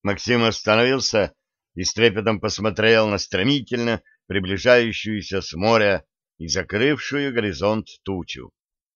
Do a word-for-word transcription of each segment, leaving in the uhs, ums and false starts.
Максим остановился и с трепетом посмотрел на стремительно приближающуюся с моря и закрывшую горизонт тучу.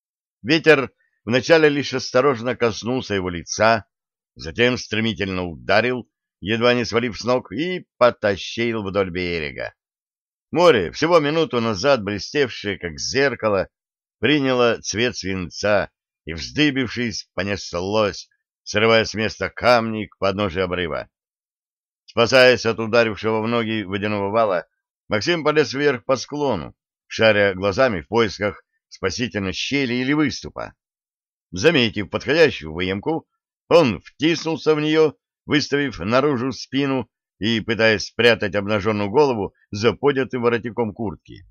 Ветер вначале лишь осторожно коснулся его лица, затем стремительно ударил, едва не свалив с ног, и потащил вдоль берега. Море, всего минуту назад блестевшее, как зеркало, приняло цвет свинца и, вздыбившись, понеслось, срывая с места камни к подножию обрыва. Спасаясь от ударившего в ноги водяного вала, Максим полез вверх по склону, шаря глазами в поисках спасительной щели или выступа. Заметив подходящую выемку, он втиснулся в нее, выставив наружу спину и пытаясь спрятать обнаженную голову за поднятым воротником куртки.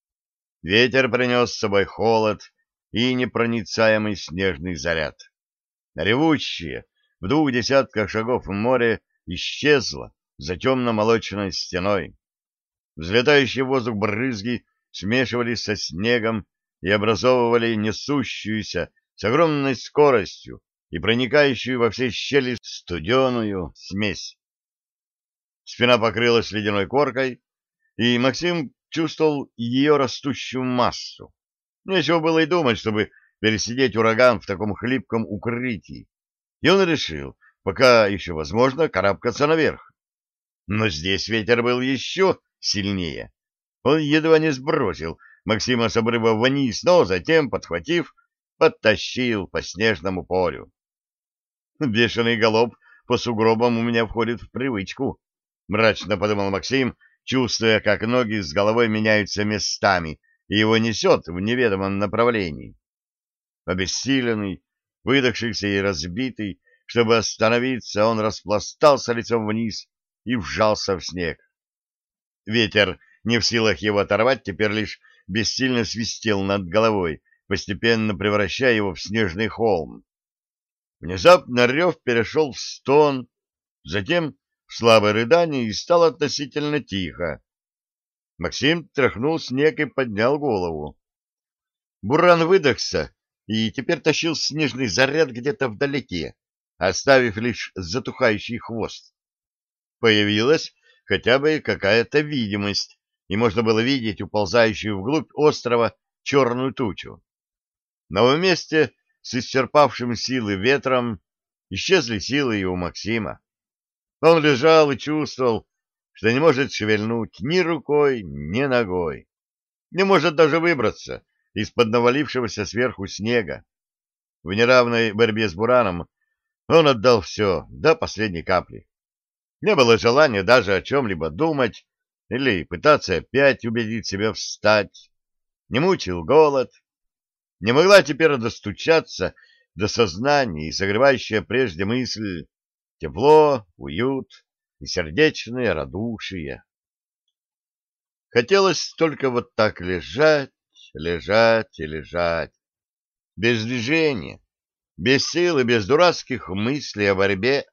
Ветер принес с собой холод и непроницаемый снежный заряд. Ревущее в двух десятках шагов в море исчезло за темно-молочной стеной. Взлетающие в воздух брызги смешивались со снегом и образовывали несущуюся с огромной скоростью и проникающую во все щели студеную смесь. Спина покрылась ледяной коркой, и Максим чувствовал ее растущую массу. Нечего было и думать, чтобы пересидеть ураган в таком хлипком укрытии. И он решил, пока еще возможно, карабкаться наверх. Но здесь ветер был еще сильнее. Он едва не сбросил Максима с обрыва вниз, но затем, подхватив, подтащил по снежному полю. Бешеный галоп по сугробам у меня входит в привычку, — мрачно подумал Максим, чувствуя, как ноги с головой меняются местами, и его несет в неведомом направлении. Обессиленный, выдохшийся и разбитый, чтобы остановиться, он распластался лицом вниз и вжался в снег. Ветер, не в силах его оторвать, теперь лишь бессильно свистел над головой, постепенно превращая его в снежный холм. Внезапно рев перешел в стон, затем в слабое рыдание, и стало относительно тихо. Максим тряхнул снег и поднял голову. Буран выдохся и теперь тащил снежный заряд где-то вдалеке, оставив лишь затухающий хвост. Появилась хотя бы какая-то видимость, и можно было видеть уползающую вглубь острова черную тучу. Но вместе с исчерпавшим силы ветром исчезли силы и у Максима. Он лежал и чувствовал, что не может шевельнуть ни рукой, ни ногой. Не может даже выбраться из-под навалившегося сверху снега. В неравной борьбе с бураном он отдал все до последней капли. Не было желания даже о чем-либо думать или пытаться опять убедить себя встать. Не мучил голод. Не могла теперь достучаться до сознания и согревающая прежде мысль тепло, уют и сердечное радушие. Хотелось только вот так лежать, лежать и лежать, без движения, без сил и без дурацких мыслей о борьбе.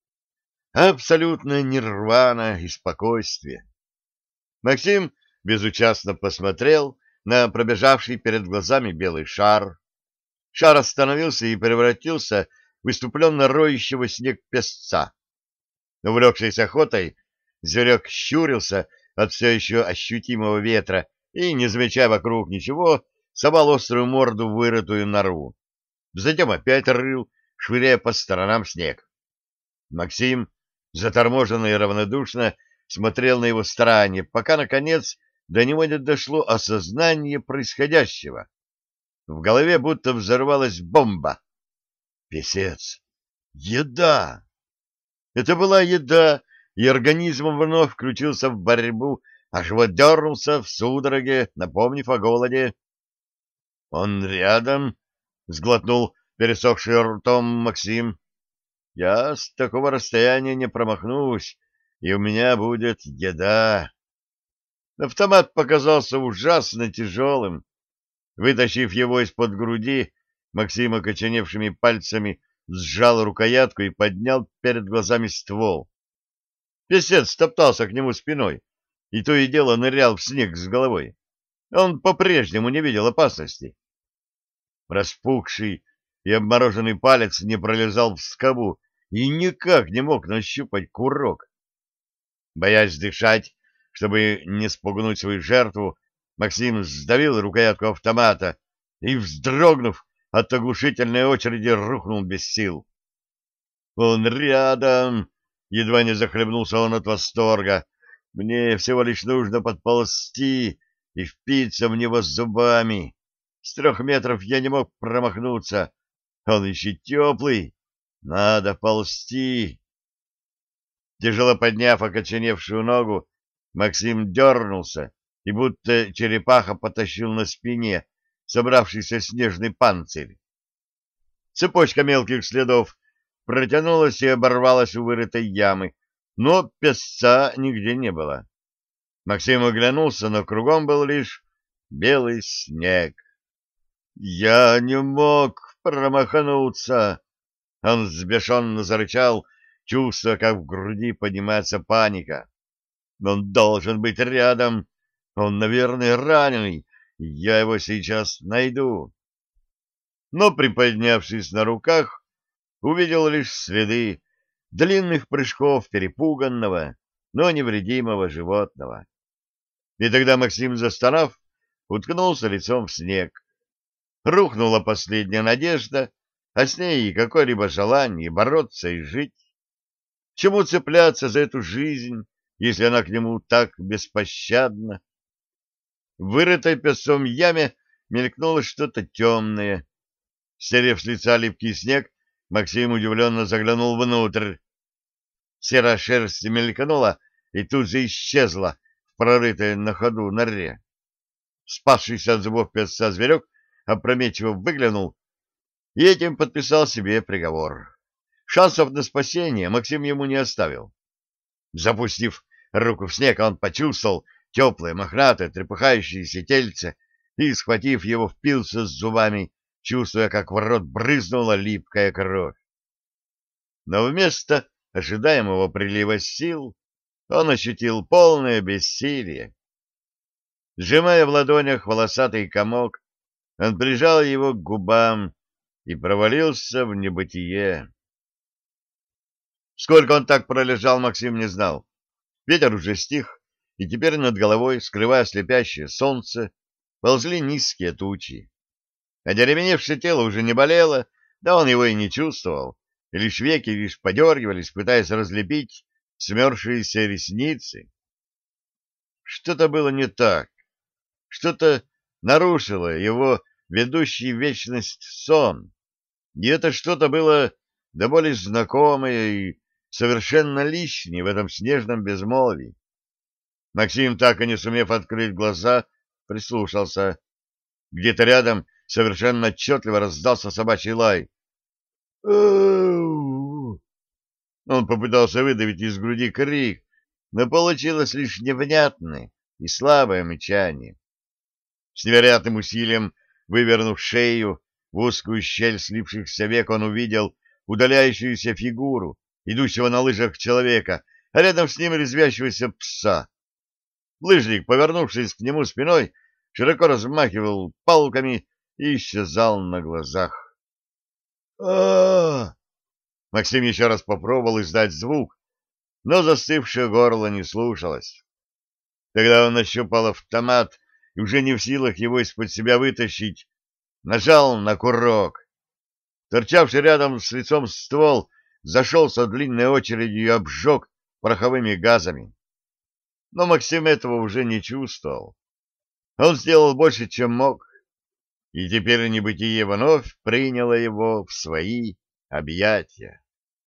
Абсолютная нирвана и спокойствие. Максим безучастно посмотрел на пробежавший перед глазами белый шар. Шар остановился и превратился в иступленно роющего снег песца. Увлекшись охотой, зверек щурился от все еще ощутимого ветра и, не замечая вокруг ничего, совал острую морду в вырытую нору. Затем опять рыл, швыряя по сторонам снег. Максим, заторможенно и равнодушно, смотрел на его старания, пока, наконец, до него не дошло осознание происходящего. В голове будто взорвалась бомба. Песец! Еда! Это была еда, и организм вновь включился в борьбу, аж вот дернулся в судороге, напомнив о голоде. — Он рядом? — сглотнул пересохший ртом Максим. — Я с такого расстояния не промахнусь, и у меня будет еда. Автомат показался ужасно тяжелым. Вытащив его из-под груди, Максим окоченевшими пальцами сжал рукоятку и поднял перед глазами ствол. Песец топтался к нему спиной, и то и дело нырял в снег с головой. Он по-прежнему не видел опасности. Распухший и обмороженный палец не пролезал в скобу, и никак не мог нащупать курок. Боясь дышать, чтобы не спугнуть свою жертву, Максим сдавил рукоятку автомата и, вздрогнув от оглушительной очереди, рухнул без сил. «Он рядом!» — едва не захлебнулся он от восторга. «Мне всего лишь нужно подползти и впиться в него зубами. С трех метров я не мог промахнуться. Он еще теплый. Надо ползти!» Тяжело подняв окоченевшую ногу, Максим дернулся и будто черепаха потащил на спине собравшийся снежный панцирь. Цепочка мелких следов протянулась и оборвалась у вырытой ямы, но песца нигде не было. Максим оглянулся, но кругом был лишь белый снег. «Я не мог промахнуться!» Он взбешенно зарычал, чувствуя, как в груди поднимается паника. «Он должен быть рядом! Он, наверное, раненый! Я его сейчас найду!» Но, приподнявшись на руках, увидел лишь следы длинных прыжков перепуганного, но невредимого животного. И тогда Максим, застонав, уткнулся лицом в снег. Рухнула последняя надежда, а с ней и какое-либо желание бороться и жить. Чему цепляться за эту жизнь, если она к нему так беспощадна? В вырытой песцом яме мелькнуло что-то темное. Стерев с лица липкий снег, Максим удивленно заглянул внутрь. Серая шерсть мелькнула и тут же исчезла в прорытой на ходу норе. Спасшийся от зубов песца зверек опрометчиво выглянул и этим подписал себе приговор. Шансов на спасение Максим ему не оставил. Запустив руку в снег, он почувствовал теплое, мохнатое, трепыхающееся тельце и, схватив его, впился с зубами, чувствуя, как в рот брызнула липкая кровь. Но вместо ожидаемого прилива сил он ощутил полное бессилие. Сжимая в ладонях волосатый комок, он прижал его к губам и провалился в небытие. Сколько он так пролежал, Максим не знал. Ветер уже стих, и теперь над головой, скрывая слепящее солнце, ползли низкие тучи. Одеревеневшее тело уже не болело, да он его и не чувствовал, и лишь веки лишь подергивались, пытаясь разлепить смерзшиеся ресницы. Что-то было не так, что-то нарушило его ведущий в вечность сон, и это что-то было до боли знакомое и совершенно лишнее в этом снежном безмолвии. Максим, так и не сумев открыть глаза, прислушался. Где-то рядом совершенно отчетливо раздался собачий лай. Он попытался выдавить из груди крик, но получилось лишь невнятное и слабое мычание. С невероятным усилием, вывернув шею в узкую щель слипшихся век, он увидел удаляющуюся фигуру идущего на лыжах человека, а рядом с ним резвящегося пса. Лыжник, повернувшись к нему спиной, широко размахивал палками и исчезал на глазах. а Максим еще раз попробовал издать звук, но застывшее горло не слушалось. Тогда он нащупал автомат и, уже не в силах его из-под себя вытащить, нажал на курок. Торчавший рядом с лицом ствол зашелся длинной очередью и обжег пороховыми газами. Но Максим этого уже не чувствовал. Он сделал больше, чем мог, и теперь небытие вновь приняло его в свои объятия.